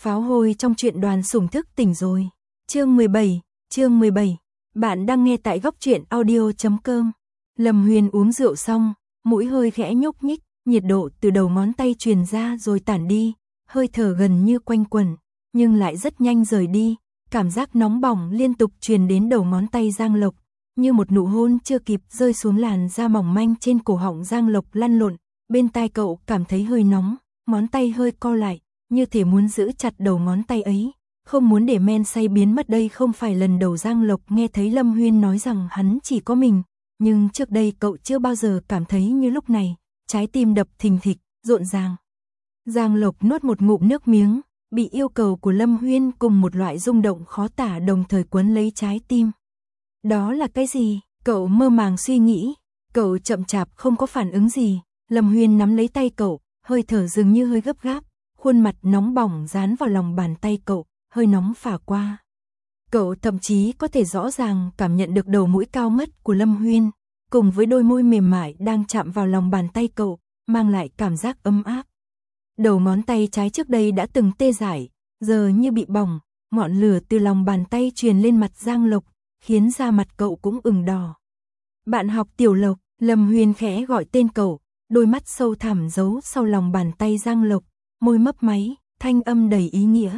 Pháo hôi trong truyện Đoàn Sủng Thức Tỉnh rồi. Chương 17. Bạn đang nghe tại góc truyện audio.com. Lâm Huyên uống rượu xong, mũi hơi khẽ nhúc nhích, nhiệt độ từ đầu ngón tay truyền ra rồi tản đi, hơi thở gần như quanh quẩn, nhưng lại rất nhanh rời đi, cảm giác nóng bỏng liên tục truyền đến đầu ngón tay Giang Lộc, như một nụ hôn chưa kịp rơi xuống làn da mỏng manh trên cổ họng Giang Lộc lăn lộn, bên tai cậu cảm thấy hơi nóng, ngón tay hơi co lại, như thể muốn giữ chặt đầu ngón tay ấy, không muốn để men say biến mất. Đây không phải lần đầu Giang Lộc nghe thấy Lâm Huyên nói rằng hắn chỉ có mình, nhưng trước đây cậu chưa bao giờ cảm thấy như lúc này, trái tim đập thình thịch, rộn ràng. Giang Lộc nuốt một ngụm nước miếng, bị yêu cầu của Lâm Huyên cùng một loại rung động khó tả đồng thời quấn lấy trái tim. Đó là cái gì? Cậu mơ màng suy nghĩ, cậu chậm chạp không có phản ứng gì, Lâm Huyên nắm lấy tay cậu, hơi thở dường như hơi gấp gáp, khuôn mặt nóng bỏng dán vào lòng bàn tay cậu, hơi nóng phả qua. Cậu thậm chí có thể rõ ràng cảm nhận được đầu mũi cao ngất của Lâm Huyên, cùng với đôi môi mềm mại đang chạm vào lòng bàn tay cậu, mang lại cảm giác ấm áp. Đầu ngón tay trái trước đây đã từng tê dại, giờ như bị bỏng, ngọn lửa từ lòng bàn tay truyền lên mặt Giang Lộc, khiến da mặt cậu cũng ửng đỏ. Bạn học Tiểu Lộc, Lâm Huyên khẽ gọi tên cậu, đôi mắt sâu thẳm giấu sau lòng bàn tay Giang Lộc, môi mấp máy, thanh âm đầy ý nghĩa.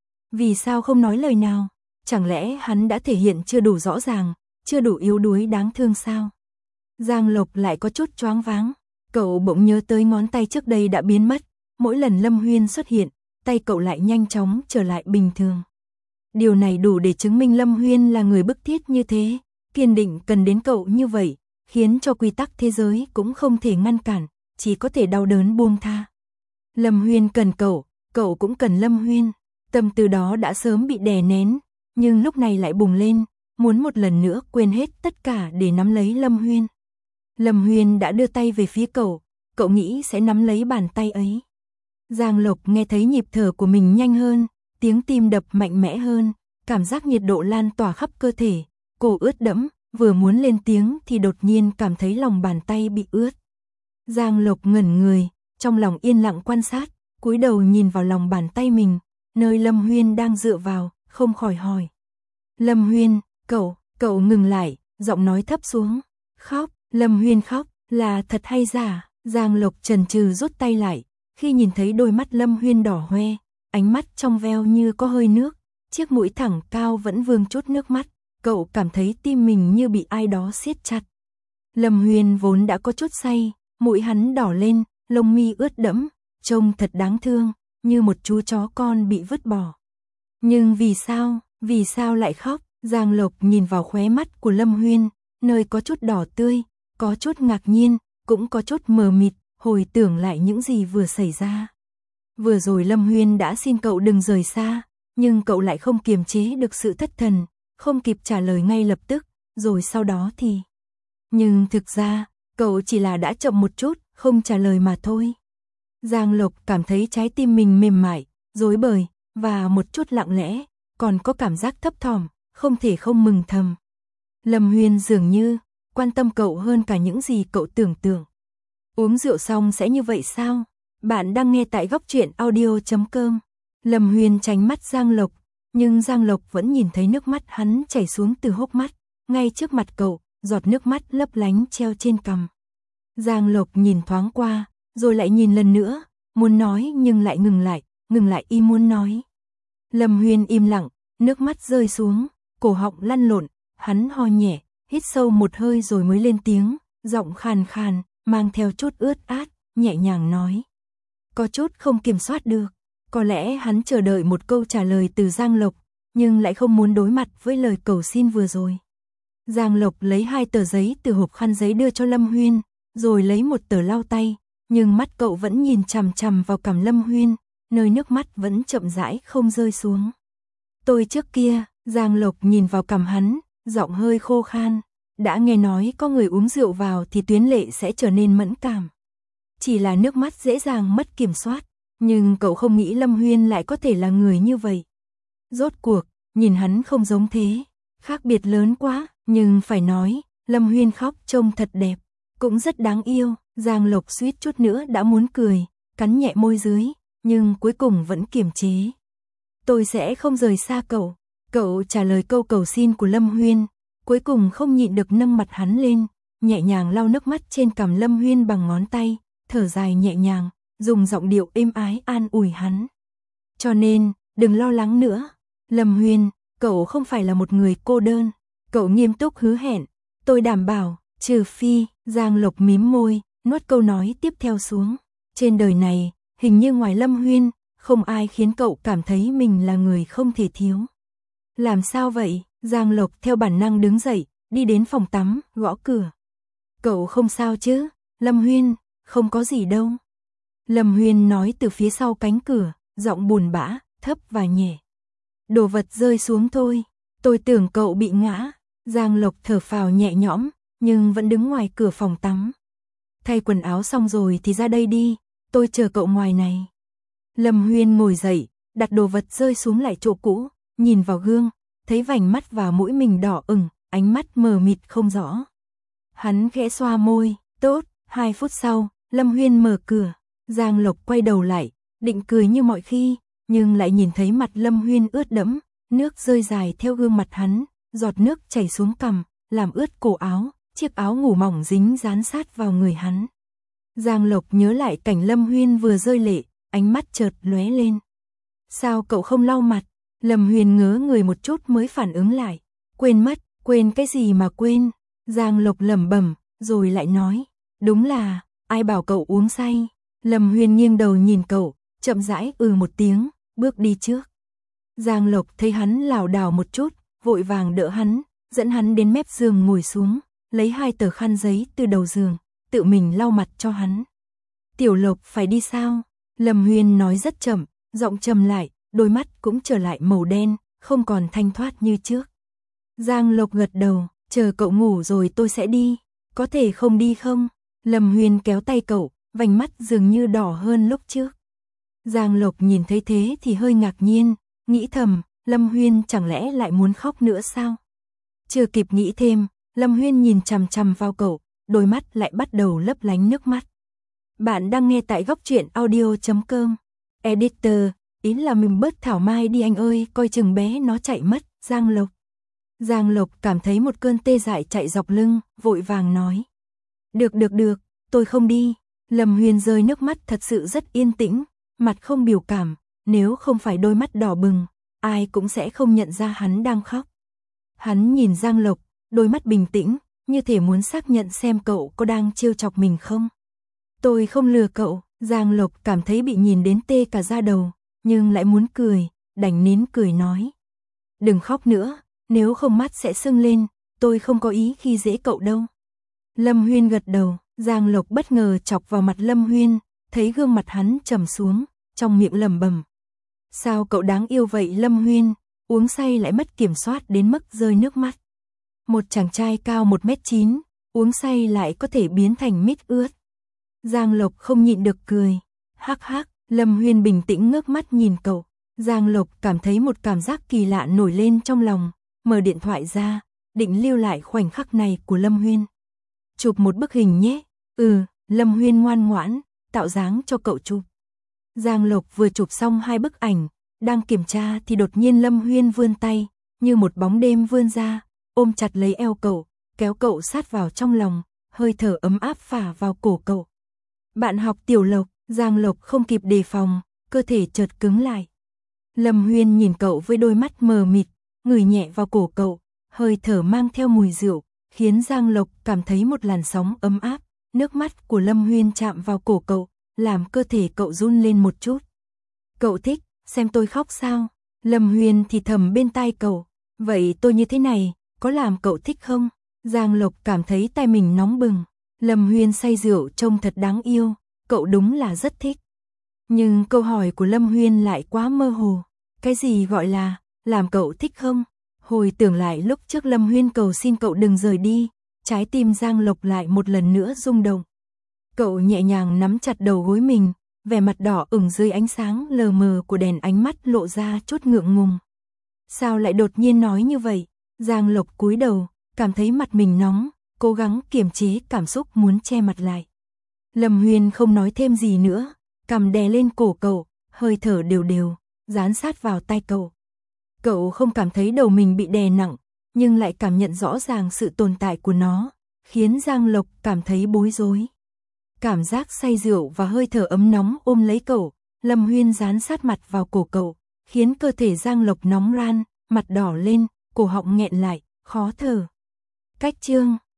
Vì sao không nói lời nào? Chẳng lẽ hắn đã thể hiện chưa đủ rõ ràng, chưa đủ yếu đuối đáng thương sao? Giang Lộc lại có chút choáng váng, cậu bỗng nhớ tới ngón tay trước đây đã biến mất, mỗi lần Lâm Huyên xuất hiện, tay cậu lại nhanh chóng trở lại bình thường. Điều này đủ để chứng minh Lâm Huyên là người bức thiết như thế, kiên định cần đến cậu như vậy, khiến cho quy tắc thế giới cũng không thể ngăn cản, chỉ có thể đau đớn buông tha. Lâm Huyên cần cậu cũng cần Lâm Huyên, tâm từ đó đã sớm bị đè nén, nhưng lúc này lại bùng lên, muốn một lần nữa quên hết tất cả để nắm lấy Lâm Huyên. Lâm Huyên đã đưa tay về phía cậu nghĩ sẽ nắm lấy bàn tay ấy. Giang Lộc nghe thấy nhịp thở của mình nhanh hơn, tiếng tim đập mạnh mẽ hơn, cảm giác nhiệt độ lan tỏa khắp cơ thể, cổ ướt đẫm, vừa muốn lên tiếng thì đột nhiên cảm thấy lòng bàn tay bị ướt. Giang Lộc ngẩn người, trong lòng yên lặng quan sát, cúi đầu nhìn vào lòng bàn tay mình, nơi Lâm Huyên đang dựa vào, không khỏi hỏi. Lâm Huyên, cậu ngừng lại, giọng nói thấp xuống. Khóc, Lâm Huyên khóc, là thật hay giả? Giang Lộc chần chừ rút tay lại, khi nhìn thấy đôi mắt Lâm Huyên đỏ hoe, ánh mắt trong veo như có hơi nước, chiếc mũi thẳng cao vẫn vương chút nước mắt, cậu cảm thấy tim mình như bị ai đó siết chặt. Lâm Huyên vốn đã có chút say, mũi hắn đỏ lên, lông mi ướt đẫm, trông thật đáng thương, như một chú chó con bị vứt bỏ. Nhưng vì sao lại khóc? Giang Lộc nhìn vào khóe mắt của Lâm Huyên, nơi có chút đỏ tươi, có chút ngạc nhiên, cũng có chút mờ mịt, hồi tưởng lại những gì vừa xảy ra. Vừa rồi Lâm Huyên đã xin cậu đừng rời xa, nhưng cậu lại không kiềm chế được sự thất thần, không kịp trả lời ngay lập tức, rồi sau đó thì... Nhưng thực ra, cậu chỉ là đã chậm một chút, không trả lời mà thôi. Giang Lộc cảm thấy trái tim mình mềm mại, rối bời, và một chút lặng lẽ, còn có cảm giác thấp thỏm, không thể không mừng thầm. Lâm Huyên dường như quan tâm cậu hơn cả những gì cậu tưởng tượng. Uống rượu xong sẽ như vậy sao? Bạn đang nghe tại góc truyện audio.com. Lâm Huyên tránh mắt Giang Lộc, nhưng Giang Lộc vẫn nhìn thấy nước mắt hắn chảy xuống từ hốc mắt, ngay trước mặt cậu, giọt nước mắt lấp lánh treo trên cằm. Giang Lộc nhìn thoáng qua, rồi lại nhìn lần nữa, muốn nói nhưng lại ngừng lại y muốn nói. Lâm Huyên im lặng, nước mắt rơi xuống, cổ họng lăn lộn, hắn ho nhẹ, hít sâu một hơi rồi mới lên tiếng, giọng khàn khàn, mang theo chút ướt át, nhẹ nhàng nói. Có chút không kiểm soát được, có lẽ hắn chờ đợi một câu trả lời từ Giang Lộc, nhưng lại không muốn đối mặt với lời cầu xin vừa rồi. Giang Lộc lấy 2 tờ giấy từ hộp khăn giấy đưa cho Lâm Huyên, rồi lấy một tờ lau tay, nhưng mắt cậu vẫn nhìn chằm chằm vào cằm Lâm Huyên, nơi nước mắt vẫn chậm rãi không rơi xuống. Tôi trước kia, Giang Lộc nhìn vào cằm hắn, giọng hơi khô khan, đã nghe nói có người uống rượu vào thì tuyến lệ sẽ trở nên mẫn cảm. Chỉ là nước mắt dễ dàng mất kiểm soát, nhưng cậu không nghĩ Lâm Huyên lại có thể là người như vậy. Rốt cuộc, nhìn hắn không giống thế, khác biệt lớn quá, nhưng phải nói, Lâm Huyên khóc trông thật đẹp, cũng rất đáng yêu. Giang Lộc suýt chút nữa đã muốn cười, cắn nhẹ môi dưới, nhưng cuối cùng vẫn kiềm chế. tôi sẽ không rời xa cậu. Cậu trả lời câu cầu xin của Lâm Huyên, cuối cùng không nhịn được nâng mặt hắn lên, nhẹ nhàng lau nước mắt trên cằm Lâm Huyên bằng ngón tay, thở dài nhẹ nhàng, dùng giọng điệu êm ái an ủi hắn. Cho nên, đừng lo lắng nữa. Lâm Huyên, cậu không phải là một người cô đơn. Cậu nghiêm túc hứa hẹn, tôi đảm bảo, trừ phi. Giang Lộc mím môi, nuốt câu nói tiếp theo xuống. Trên đời này, hình như ngoài Lâm Huyên, không ai khiến cậu cảm thấy mình là người không thể thiếu. Làm sao vậy? Giang Lộc theo bản năng đứng dậy, đi đến phòng tắm, gõ cửa. Cậu không sao chứ? Lâm Huyên, không có gì đâu. Lâm Huyên nói từ phía sau cánh cửa, giọng buồn bã, thấp và nhẹ. Đồ vật rơi xuống thôi, tôi tưởng cậu bị ngã. Giang Lộc thở phào nhẹ nhõm, nhưng vẫn đứng ngoài cửa phòng tắm. Thay quần áo xong rồi thì ra đây đi, tôi chờ cậu ngoài này. Lâm Huyên ngồi dậy, đặt đồ vật rơi xuống lại chỗ cũ, nhìn vào gương, thấy vành mắt và mũi mình đỏ ửng, ánh mắt mờ mịt không rõ. Hắn khẽ xoa môi, tốt. 2 phút sau, Lâm Huyên mở cửa. Giang Lộc quay đầu lại, định cười như mọi khi, nhưng lại nhìn thấy mặt Lâm Huyên ướt đẫm, nước rơi dài theo gương mặt hắn, giọt nước chảy xuống cằm, làm ướt cổ áo, chiếc áo ngủ mỏng dính dán sát vào người hắn. Giang Lộc nhớ lại cảnh Lâm Huyên vừa rơi lệ, ánh mắt chợt lóe lên. Sao cậu không lau mặt? Lâm Huyên ngớ người một chút mới phản ứng lại. Quên mất, quên cái gì mà quên? Giang Lộc lẩm bẩm, rồi lại nói, đúng là, ai bảo cậu uống say? Lâm Huyên nghiêng đầu nhìn cậu, chậm rãi một tiếng, bước đi trước. Giang Lộc thấy hắn lảo đảo một chút, vội vàng đỡ hắn, dẫn hắn đến mép giường ngồi xuống, lấy 2 tờ khăn giấy từ đầu giường, tự mình lau mặt cho hắn. Tiểu Lộc phải đi sao? Lâm Huyên nói rất chậm, giọng trầm lại, đôi mắt cũng trở lại màu đen, không còn thanh thoát như trước. Giang Lộc gật đầu, chờ cậu ngủ rồi tôi sẽ đi, có thể không đi không? Lâm Huyên kéo tay cậu, vành mắt dường như đỏ hơn lúc trước. Giang Lộc nhìn thấy thế thì hơi ngạc nhiên, nghĩ thầm, Lâm Huyên chẳng lẽ lại muốn khóc nữa sao? Chưa kịp nghĩ thêm, Lâm Huyên nhìn chằm chằm vào cậu, đôi mắt lại bắt đầu lấp lánh nước mắt. Bạn đang nghe tại góc truyện audio.com. Editor, ý là mình bớt thảo mai đi anh ơi, coi chừng bé nó chạy mất. Giang Lộc. Giang Lộc cảm thấy một cơn tê dại chạy dọc lưng, vội vàng nói. Được, tôi không đi. Lâm Huyên rơi nước mắt thật sự rất yên tĩnh, mặt không biểu cảm, nếu không phải đôi mắt đỏ bừng, ai cũng sẽ không nhận ra hắn đang khóc. Hắn nhìn Giang Lộc, đôi mắt bình tĩnh, như thể muốn xác nhận xem cậu có đang trêu chọc mình không. Tôi không lừa cậu. Giang Lộc cảm thấy bị nhìn đến tê cả da đầu, nhưng lại muốn cười, đành nín cười nói. Đừng khóc nữa, nếu không mắt sẽ sưng lên, tôi không có ý khi dễ cậu đâu. Lâm Huyên gật đầu, Giang Lộc bất ngờ chọc vào mặt Lâm Huyên, thấy gương mặt hắn trầm xuống, trong miệng lẩm bẩm. Sao cậu đáng yêu vậy Lâm Huyên, uống say lại mất kiểm soát đến mức rơi nước mắt. Một chàng trai cao 1m9, uống say lại có thể biến thành mít ướt. Giang Lộc không nhịn được cười. Hắc hắc, Lâm Huyên bình tĩnh ngước mắt nhìn cậu. Giang Lộc cảm thấy một cảm giác kỳ lạ nổi lên trong lòng, mở điện thoại ra, định lưu lại khoảnh khắc này của Lâm Huyên. Chụp một bức hình nhé. Lâm Huyên ngoan ngoãn, tạo dáng cho cậu chụp. Giang Lộc vừa chụp xong 2 bức ảnh, đang kiểm tra thì đột nhiên Lâm Huyên vươn tay, như một bóng đêm vươn ra, ôm chặt lấy eo cậu, kéo cậu sát vào trong lòng, hơi thở ấm áp phả vào cổ cậu. Bạn học Tiểu Lộc. Giang Lộc không kịp đề phòng, cơ thể chợt cứng lại. Lâm Huyên nhìn cậu với đôi mắt mờ mịt, ngửi nhẹ vào cổ cậu, hơi thở mang theo mùi rượu, khiến Giang Lộc cảm thấy một làn sóng ấm áp. Nước mắt của Lâm Huyên chạm vào cổ cậu, làm cơ thể cậu run lên một chút. Cậu thích xem tôi khóc sao? Lâm Huyên thì thầm bên tai cậu. Vậy tôi như thế này, có làm cậu thích không? Giang Lộc cảm thấy tai mình nóng bừng. Lâm Huyên say rượu trông thật đáng yêu, cậu đúng là rất thích. Nhưng câu hỏi của Lâm Huyên lại quá mơ hồ. Cái gì gọi là làm cậu thích không? Hồi tưởng lại lúc trước Lâm Huyên cầu xin cậu đừng rời đi, trái tim Giang Lộc lại một lần nữa rung động. Cậu nhẹ nhàng nắm chặt đầu gối mình, vẻ mặt đỏ ửng dưới ánh sáng lờ mờ của đèn, ánh mắt lộ ra chút ngượng ngùng. Sao lại đột nhiên nói như vậy? Giang Lộc cúi đầu, cảm thấy mặt mình nóng, cố gắng kiềm chế cảm xúc muốn che mặt lại. Lâm Huyên không nói thêm gì nữa, cằm đè lên cổ cậu, hơi thở đều đều, dán sát vào tai cậu. Cậu không cảm thấy đầu mình bị đè nặng, nhưng lại cảm nhận rõ ràng sự tồn tại của nó, khiến Giang Lộc cảm thấy bối rối. Cảm giác say rượu và hơi thở ấm nóng ôm lấy cậu, Lâm Huyên dán sát mặt vào cổ cậu, khiến cơ thể Giang Lộc nóng ran, mặt đỏ lên, cổ họng nghẹn lại, khó thở. Cách chương